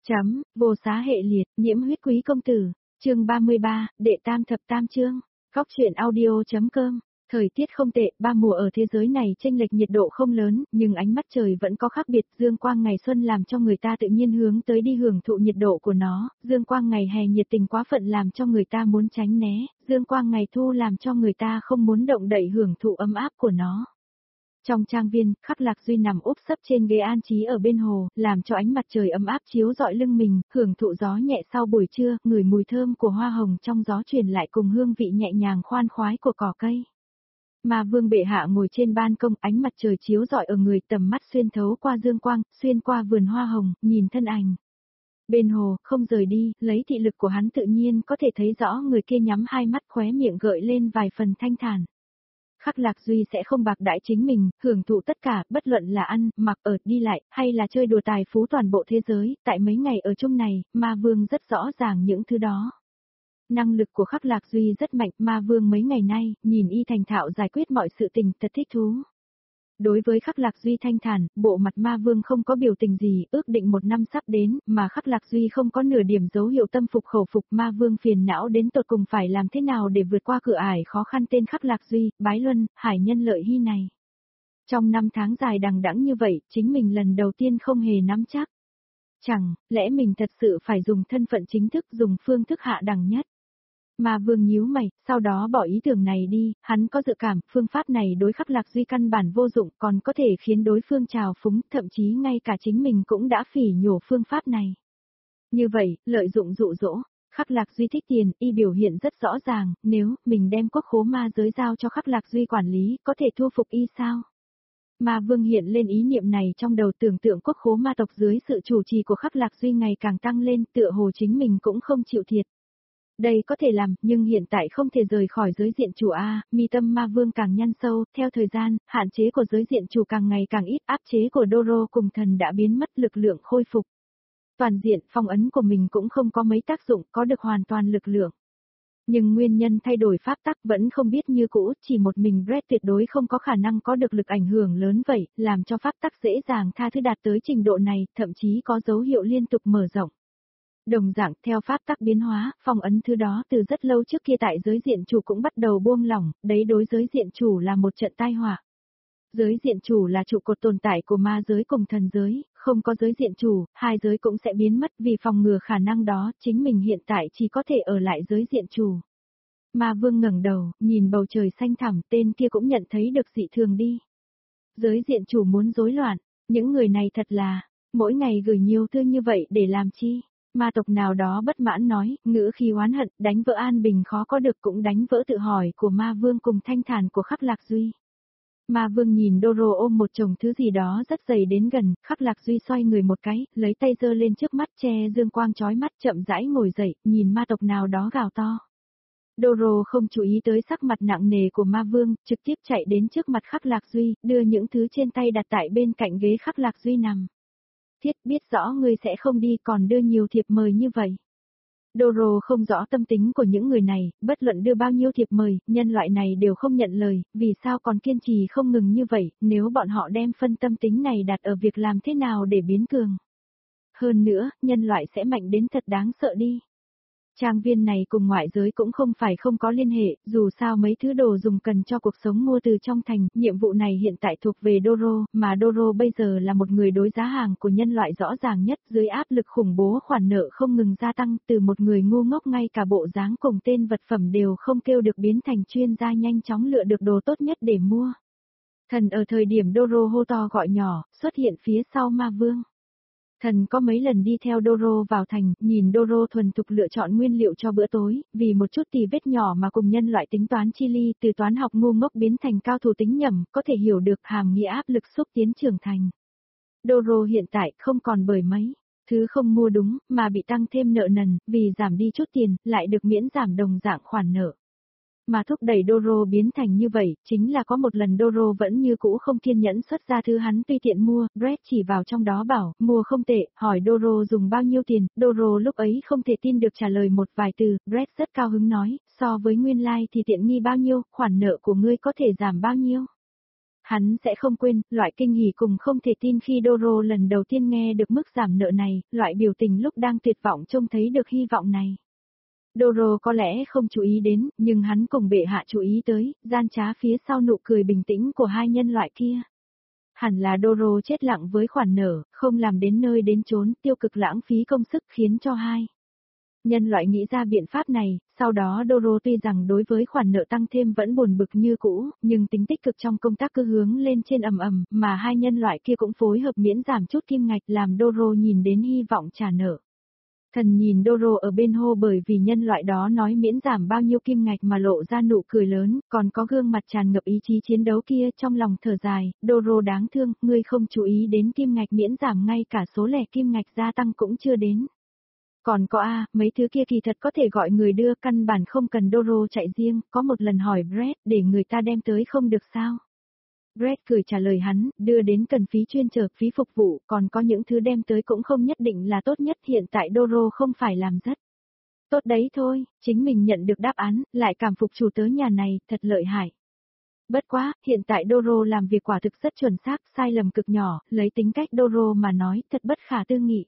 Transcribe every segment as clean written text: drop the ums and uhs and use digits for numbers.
Chấm, vô xá hệ liệt, nhiễm huyết quý công tử, chương 33, đệ tam thập tam chương, góc truyện audio.com. Thời tiết không tệ, ba mùa ở thế giới này chênh lệch nhiệt độ không lớn, nhưng ánh mắt trời vẫn có khác biệt. Dương quang ngày xuân làm cho người ta tự nhiên hướng tới đi hưởng thụ nhiệt độ của nó, dương quang ngày hè nhiệt tình quá phận làm cho người ta muốn tránh né, dương quang ngày thu làm cho người ta không muốn động đậy hưởng thụ ấm áp của nó. Trong trang viên, Khắc Lạc Duy nằm úp sấp trên ghế an trí ở bên hồ, làm cho ánh mặt trời ấm áp chiếu rọi lưng mình, hưởng thụ gió nhẹ sau buổi trưa, ngửi mùi thơm của hoa hồng trong gió truyền lại cùng hương vị nhẹ nhàng khoan khoái của cỏ cây. Mà Vương bệ hạ ngồi trên ban công, ánh mặt trời chiếu rọi ở người, tầm mắt xuyên thấu qua dương quang, xuyên qua vườn hoa hồng, nhìn thân ảnh. Bên hồ, không rời đi, lấy thị lực của hắn tự nhiên có thể thấy rõ người kia nhắm hai mắt, khóe miệng gợi lên vài phần thanh thản. Khắc Lạc Duy sẽ không bạc đãi chính mình, hưởng thụ tất cả, bất luận là ăn, mặc ở, đi lại, hay là chơi đùa tài phú toàn bộ thế giới, tại mấy ngày ở chung này, Ma Vương rất rõ ràng những thứ đó. Năng lực của Khắc Lạc Duy rất mạnh, Ma Vương mấy ngày nay, nhìn y thành thạo giải quyết mọi sự tình, thật thích thú. Đối với Khắc Lạc Duy thanh thản, bộ mặt Ma Vương không có biểu tình gì, ước định 1 năm sắp đến, mà Khắc Lạc Duy không có nửa điểm dấu hiệu tâm phục khẩu phục. Ma Vương phiền não đến tột cùng phải làm thế nào để vượt qua cửa ải khó khăn tên Khắc Lạc Duy, Bái Luân, Hải Nhân Lợi Hy này. Trong 5 tháng dài đằng đẵng như vậy, chính mình lần đầu tiên không hề nắm chắc. Chẳng lẽ mình thật sự phải dùng thân phận chính thức, dùng phương thức hạ đẳng nhất. Ma Vương nhíu mày, sau đó bỏ ý tưởng này đi, hắn có dự cảm, phương pháp này đối Khắc Lạc Duy căn bản vô dụng, còn có thể khiến đối phương trào phúng, thậm chí ngay cả chính mình cũng đã phỉ nhổ phương pháp này. Như vậy, lợi dụng dụ dỗ, Khắc Lạc Duy thích tiền, y biểu hiện rất rõ ràng, nếu mình đem quốc khố ma giới giao cho Khắc Lạc Duy quản lý, có thể thu phục y sao? Ma Vương hiện lên ý niệm này trong đầu, tưởng tượng quốc khố ma tộc dưới sự chủ trì của Khắc Lạc Duy ngày càng tăng lên, tựa hồ chính mình cũng không chịu thiệt. Đây có thể làm, nhưng hiện tại không thể rời khỏi giới diện chủ a. Mi tâm Ma Vương càng nhăn sâu, theo thời gian, hạn chế của giới diện chủ càng ngày càng ít, áp chế của Doro cùng thần đã biến mất, lực lượng khôi phục. Toàn diện, phong ấn của mình cũng không có mấy tác dụng, có được hoàn toàn lực lượng. Nhưng nguyên nhân thay đổi pháp tắc vẫn không biết như cũ, chỉ một mình Brett tuyệt đối không có khả năng có được lực ảnh hưởng lớn vậy, làm cho pháp tắc dễ dàng tha thứ đạt tới trình độ này, thậm chí có dấu hiệu liên tục mở rộng. Đồng dạng, theo pháp tắc biến hóa, phong ấn thứ đó từ rất lâu trước kia tại giới diện chủ cũng bắt đầu buông lỏng, đấy đối giới diện chủ là một trận tai họa. Giới diện chủ là trụ cột tồn tại của ma giới cùng thần giới, không có giới diện chủ, hai giới cũng sẽ biến mất, vì phòng ngừa khả năng đó, chính mình hiện tại chỉ có thể ở lại giới diện chủ. Ma Vương ngẩng đầu, nhìn bầu trời xanh thẳm, tên kia cũng nhận thấy được dị thường đi. Giới diện chủ muốn rối loạn, những người này thật là, mỗi ngày gửi nhiều thư như vậy để làm chi? Ma tộc nào đó bất mãn nói, ngữ khi oán hận, đánh vỡ an bình khó có được, cũng đánh vỡ tự hỏi của Ma Vương cùng thanh thản của Khắc Lạc Duy. Ma Vương nhìn Doro ôm một chồng thứ gì đó rất dày đến gần, Khắc Lạc Duy xoay người một cái, lấy tay giơ lên trước mắt, che dương quang chói mắt, chậm rãi ngồi dậy, nhìn ma tộc nào đó gào to. Doro không chú ý tới sắc mặt nặng nề của Ma Vương, trực tiếp chạy đến trước mặt Khắc Lạc Duy, đưa những thứ trên tay đặt tại bên cạnh ghế Khắc Lạc Duy nằm. Thiết biết rõ ngươi sẽ không đi, còn đưa nhiều thiệp mời như vậy. Doro không rõ tâm tính của những người này, bất luận đưa bao nhiêu thiệp mời, nhân loại này đều không nhận lời, vì sao còn kiên trì không ngừng như vậy, nếu bọn họ đem phân tâm tính này đặt ở việc làm thế nào để biến cường. Hơn nữa, nhân loại sẽ mạnh đến thật đáng sợ đi. Trang viên này cùng ngoại giới cũng không phải không có liên hệ, dù sao mấy thứ đồ dùng cần cho cuộc sống mua từ trong thành, nhiệm vụ này hiện tại thuộc về Doro, mà Doro bây giờ là một người đối giá hàng của nhân loại rõ ràng nhất, dưới áp lực khủng bố khoản nợ không ngừng gia tăng, từ một người ngu ngốc ngay cả bộ dáng cùng tên vật phẩm đều không kêu được biến thành chuyên gia nhanh chóng lựa được đồ tốt nhất để mua. Thần ở thời điểm Doro hô to gọi nhỏ, xuất hiện phía sau Ma Vương. Thần có mấy lần đi theo Doro vào thành, nhìn Doro thuần thục lựa chọn nguyên liệu cho bữa tối, vì một chút tì vết nhỏ mà cùng nhân loại tính toán chi ly, từ toán học ngu ngốc biến thành cao thủ tính nhầm, có thể hiểu được hàm nghĩa áp lực xúc tiến trưởng thành. Doro hiện tại không còn bởi mấy thứ không mua đúng, mà bị tăng thêm nợ nần, vì giảm đi chút tiền, lại được miễn giảm đồng dạng khoản nợ. Mà thúc đẩy Doro biến thành như vậy, chính là có một lần Doro vẫn như cũ không kiên nhẫn xuất ra thứ hắn tùy tiện mua, Brett chỉ vào trong đó bảo, mua không tệ, hỏi Doro dùng bao nhiêu tiền, Doro lúc ấy không thể tin được trả lời một vài từ, Brett rất cao hứng nói, so với nguyên lai like thì tiện nghi bao nhiêu, khoản nợ của ngươi có thể giảm bao nhiêu. Hắn sẽ không quên, loại kinh hỉ cùng không thể tin khi Doro lần đầu tiên nghe được mức giảm nợ này, loại biểu tình lúc đang tuyệt vọng trông thấy được hy vọng này. Doro có lẽ không chú ý đến, nhưng hắn cùng bệ hạ chú ý tới, gian trá phía sau nụ cười bình tĩnh của hai nhân loại kia. Hẳn là Doro chết lặng với khoản nợ, không làm đến nơi đến chốn, tiêu cực lãng phí công sức khiến cho hai nhân loại nghĩ ra biện pháp này, sau đó Doro tuy rằng đối với khoản nợ tăng thêm vẫn buồn bực như cũ, nhưng tính tích cực trong công tác cứ hướng lên trên ầm ầm, mà hai nhân loại kia cũng phối hợp miễn giảm chút kim ngạch làm Doro nhìn đến hy vọng trả nợ. Thần nhìn Doro ở bên hô bởi vì nhân loại đó nói miễn giảm bao nhiêu kim ngạch mà lộ ra nụ cười lớn, còn có gương mặt tràn ngập ý chí chiến đấu kia trong lòng thở dài, Doro đáng thương, ngươi không chú ý đến kim ngạch miễn giảm ngay cả số lẻ kim ngạch gia tăng cũng chưa đến. Còn có mấy thứ kia kỳ thật có thể gọi người đưa, căn bản không cần Doro chạy riêng, có một lần hỏi Brett để người ta đem tới không được sao. Brett cười trả lời hắn, đưa đến cần phí chuyên chở, phí phục vụ, còn có những thứ đem tới cũng không nhất định là tốt nhất, hiện tại Doro không phải làm rất tốt đấy thôi, chính mình nhận được đáp án, lại cảm phục chủ tớ nhà này, thật lợi hại. Bất quá, hiện tại Doro làm việc quả thực rất chuẩn xác, sai lầm cực nhỏ, lấy tính cách Doro mà nói, thật bất khả tư nghị.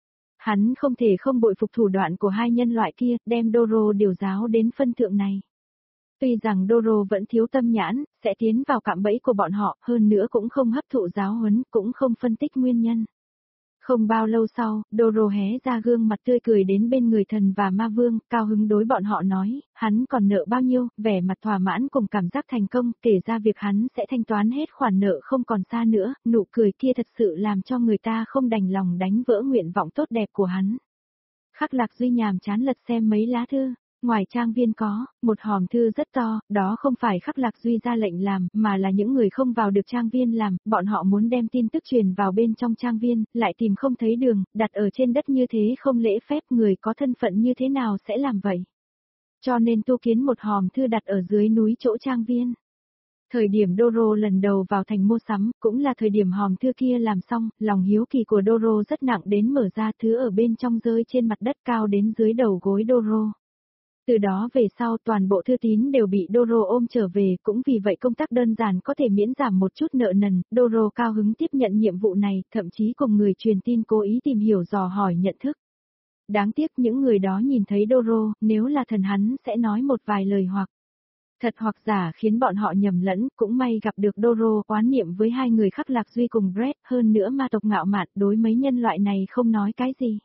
Hắn không thể không bội phục thủ đoạn của hai nhân loại kia, đem Doro điều giáo đến phân thượng này. Tuy rằng Doro vẫn thiếu tâm nhãn, sẽ tiến vào cạm bẫy của bọn họ, hơn nữa cũng không hấp thụ giáo huấn, cũng không phân tích nguyên nhân. Không bao lâu sau, Doro hé ra gương mặt tươi cười đến bên người thần và ma vương, cao hứng đối bọn họ nói, hắn còn nợ bao nhiêu, vẻ mặt thỏa mãn cùng cảm giác thành công, kể ra việc hắn sẽ thanh toán hết khoản nợ không còn xa nữa, nụ cười kia thật sự làm cho người ta không đành lòng đánh vỡ nguyện vọng tốt đẹp của hắn. Khắc Lạc Duy nhàm chán lật xem mấy lá thư. Ngoài trang viên có, một hòm thư rất to, đó không phải Khắc Lạc Duy ra lệnh làm, mà là những người không vào được trang viên làm, bọn họ muốn đem tin tức truyền vào bên trong trang viên, lại tìm không thấy đường, đặt ở trên đất như thế không lễ phép, người có thân phận như thế nào sẽ làm vậy. Cho nên tu kiến một hòm thư đặt ở dưới núi chỗ trang viên. Thời điểm Doro lần đầu vào thành mua sắm, cũng là thời điểm hòm thư kia làm xong, lòng hiếu kỳ của Doro rất nặng đến mở ra thứ ở bên trong rơi trên mặt đất cao đến dưới đầu gối Doro. Từ đó về sau toàn bộ thư tín đều bị Doro ôm trở về, cũng vì vậy công tác đơn giản có thể miễn giảm một chút nợ nần, Doro cao hứng tiếp nhận nhiệm vụ này, thậm chí cùng người truyền tin cố ý tìm hiểu dò hỏi nhận thức. Đáng tiếc những người đó nhìn thấy Doro, nếu là thần hắn sẽ nói một vài lời hoặc thật hoặc giả khiến bọn họ nhầm lẫn, cũng may gặp được Doro oán niệm với hai người Khắc Lạc Duy cùng Brett, hơn nữa ma tộc ngạo mạn đối mấy nhân loại này không nói cái gì.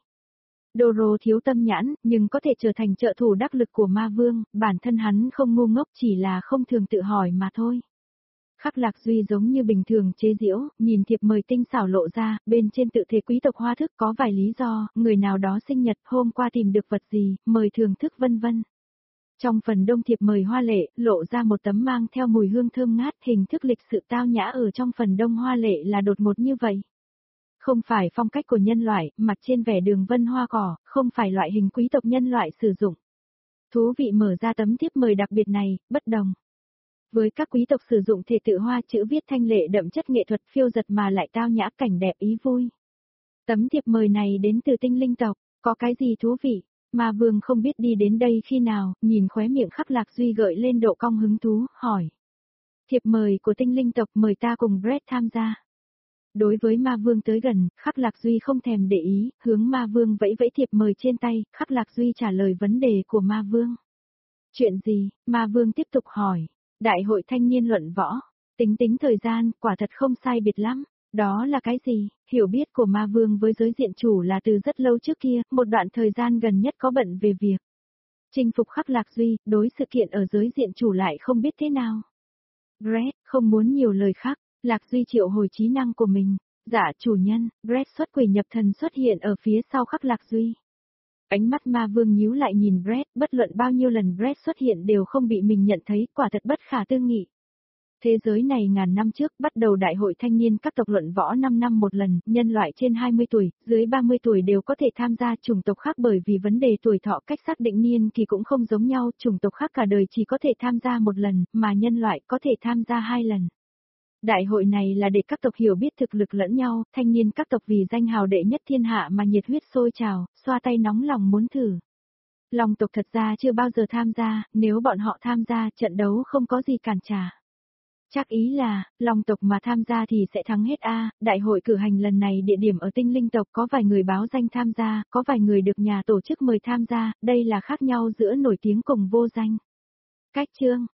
Doro thiếu tâm nhãn, nhưng có thể trở thành trợ thủ đắc lực của ma vương, bản thân hắn không ngu ngốc chỉ là không thường tự hỏi mà thôi. Khắc Lạc Duy giống như bình thường chế giễu, nhìn thiệp mời tinh xảo lộ ra, bên trên tự thể quý tộc hoa thức có vài lý do, người nào đó sinh nhật, hôm qua tìm được vật gì, mời thưởng thức vân vân. Trong phần đông thiệp mời hoa lệ, lộ ra một tấm mang theo mùi hương thơm ngát, hình thức lịch sự tao nhã ở trong phần đông hoa lệ là đột ngột như vậy. Không phải phong cách của nhân loại, mặt trên vẻ đường vân hoa cỏ, không phải loại hình quý tộc nhân loại sử dụng. Thú vị mở ra tấm thiếp mời đặc biệt này, bất đồng. Với các quý tộc sử dụng thể tự hoa chữ viết thanh lệ đậm chất nghệ thuật phiêu giật mà lại tao nhã cảnh đẹp ý vui. Tấm thiệp mời này đến từ tinh linh tộc, có cái gì thú vị? Ma vương không biết đi đến đây khi nào, nhìn khóe miệng Khắc Lạc Duy gợi lên độ cong hứng thú, hỏi. Thiệp mời của tinh linh tộc mời ta cùng Brett tham gia. Đối với ma vương tới gần, Khắc Lạc Duy không thèm để ý, hướng ma vương vẫy vẫy thiệp mời trên tay, Khắc Lạc Duy trả lời vấn đề của ma vương. Chuyện gì? Ma vương tiếp tục hỏi. Đại hội thanh niên luận võ. Tính thời gian, quả thật không sai biệt lắm. Đó là cái gì? Hiểu biết của ma vương với giới diện chủ là từ rất lâu trước kia, một đoạn thời gian gần nhất có bận về việc chinh phục Khắc Lạc Duy, đối sự kiện ở giới diện chủ lại không biết thế nào. Brett, không muốn nhiều lời khác. Lạc Duy triệu hồi trí năng của mình. Dạ chủ nhân, Brett xuất quỷ nhập thần xuất hiện ở phía sau Khắc Lạc Duy. Ánh mắt ma vương nhíu lại nhìn Brett, bất luận bao nhiêu lần Brett xuất hiện đều không bị mình nhận thấy, quả thật bất khả tư nghị. Thế giới này ngàn năm trước bắt đầu đại hội thanh niên các tộc luận võ 5 năm một lần, nhân loại trên 20 tuổi, dưới 30 tuổi đều có thể tham gia, chủng tộc khác bởi vì vấn đề tuổi thọ cách xác định niên thì cũng không giống nhau, chủng tộc khác cả đời chỉ có thể tham gia một lần, mà nhân loại có thể tham gia 2 lần. Đại hội này là để các tộc hiểu biết thực lực lẫn nhau, thanh niên các tộc vì danh hào đệ nhất thiên hạ mà nhiệt huyết sôi trào, xoa tay nóng lòng muốn thử. Long tộc thật ra chưa bao giờ tham gia, nếu bọn họ tham gia trận đấu không có gì cản trả. Chắc ý là, Long tộc mà tham gia thì sẽ thắng hết a. Đại hội cử hành lần này địa điểm ở tinh linh tộc, có vài người báo danh tham gia, có vài người được nhà tổ chức mời tham gia, đây là khác nhau giữa nổi tiếng cùng vô danh. Cách chương